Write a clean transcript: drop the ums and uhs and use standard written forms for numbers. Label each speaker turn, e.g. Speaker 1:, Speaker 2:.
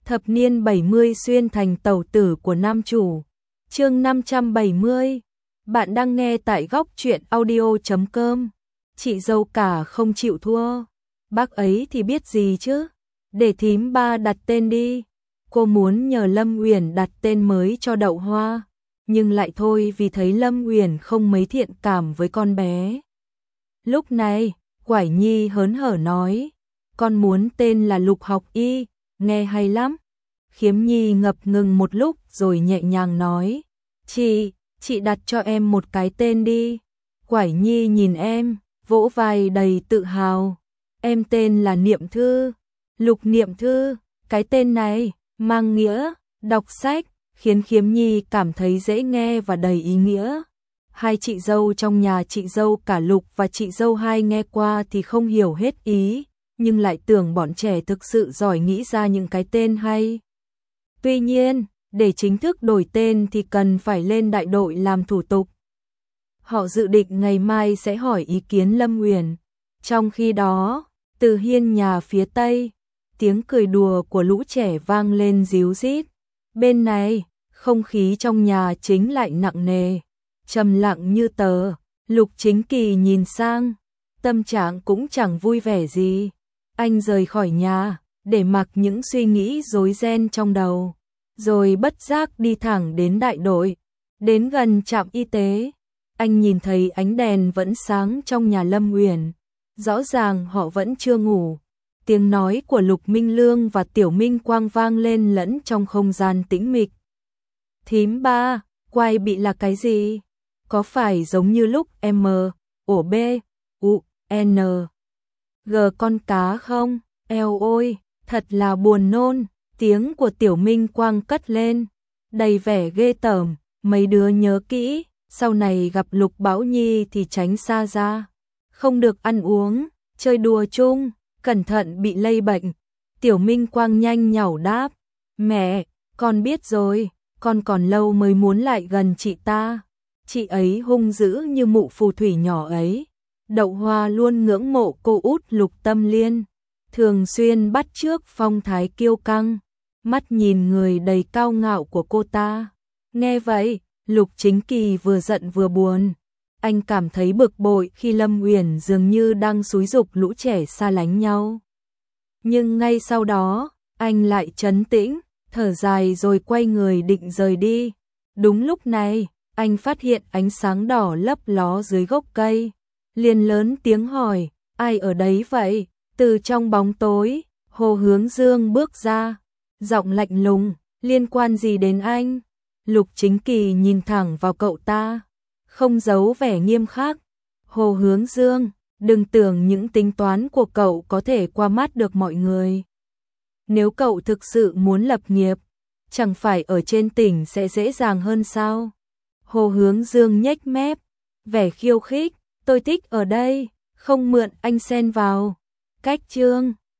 Speaker 1: Thập niên 70 xuyên thành tẩu tử của nam chủ. Chương 570. Bạn đang nghe tại góc truyện audio.com. Chị dâu cả không chịu thua. Bác ấy thì biết gì chứ? Để thím ba đặt tên đi. Cô muốn nhờ Lâm Uyển đặt tên mới cho Đậu Hoa, nhưng lại thôi vì thấy Lâm Uyển không mấy thiện cảm với con bé. Lúc này, Quải Nhi hớn hở nói, con muốn tên là Lục Học Y, nghe hay lắm. Khiếm Nhi ngập ngừng một lúc rồi nhẹ nhàng nói, chị đặt cho em một cái tên đi. Quải Nhi nhìn em, vỗ vai đầy tự hào, em tên là Niệm Thư, Lục Niệm Thư, cái tên này mang nghĩa đọc sách, khiến Khiếm Nhi cảm thấy dễ nghe và đầy ý nghĩa. Hai chị dâu trong nhà chị dâu cả Lục và chị dâu Hai nghe qua thì không hiểu hết ý, nhưng lại tưởng bọn trẻ thực sự giỏi nghĩ ra những cái tên hay. Tuy nhiên, để chính thức đổi tên thì cần phải lên đại đội làm thủ tục. Họ dự định ngày mai sẽ hỏi ý kiến Lâm Uyển. Trong khi đó, từ hiên nhà phía tây, tiếng cười đùa của lũ trẻ vang lên ríu rít. Bên này, không khí trong nhà chính lại nặng nề, trầm lặng như tờ. Lục Chính Kỳ nhìn sang, tâm trạng cũng chẳng vui vẻ gì. Anh rời khỏi nhà, để mặc những suy nghĩ rối ren trong đầu, rồi bất giác đi thẳng đến đại đội. Đến gần trạm y tế, anh nhìn thấy ánh đèn vẫn sáng trong nhà Lâm Uyển. Rõ ràng họ vẫn chưa ngủ. Tiếng nói của Lục Minh Lương và Tiểu Minh Quang vang lên lẫn trong không gian tĩnh mịch. Thím ba, quai bị là cái gì? Có phải giống như lúc M, ổ B, U, N, G con cá không? Eo ôi, thật là buồn nôn. Tiếng của Tiểu Minh Quang cất lên, đầy vẻ ghê tởm. Mấy đứa nhớ kỹ, sau này gặp Lục Bảo Nhi thì tránh xa ra. Không được ăn uống, chơi đùa chung, cẩn thận bị lây bệnh. Tiểu Minh Quang nhanh nhảu đáp, mẹ, con biết rồi, con còn lâu mới muốn lại gần chị ta. Chị ấy hung dữ như mụ phù thủy nhỏ ấy. Đậu Hoa luôn ngưỡng mộ cô út Lục Tâm Liên, thường xuyên bắt chước phong thái kiêu căng, mắt nhìn người đầy cao ngạo của cô ta. Nghe vậy, Lục Chính Kỳ vừa giận vừa buồn. Anh cảm thấy bực bội khi Lâm Uyển dường như đang xúi giục lũ trẻ xa lánh nhau. Nhưng ngay sau đó, anh lại trấn tĩnh, thở dài rồi quay người định rời đi. Đúng lúc này, anh phát hiện ánh sáng đỏ lấp ló dưới gốc cây. Liền lớn tiếng hỏi, ai ở đấy vậy? Từ trong bóng tối, Hồ Hướng Dương bước ra, giọng lạnh lùng, liên quan gì đến anh? Lục Chính Kỳ nhìn thẳng vào cậu ta, không giấu vẻ nghiêm khắc. Hồ Hướng Dương, đừng tưởng những tính toán của cậu có thể qua mắt được mọi người. Nếu cậu thực sự muốn lập nghiệp, chẳng phải ở trên tỉnh sẽ dễ dàng hơn sao? Hồ Hướng Dương nhếch mép, vẻ khiêu khích, tôi thích ở đây, không mượn anh xen vào. Cách chương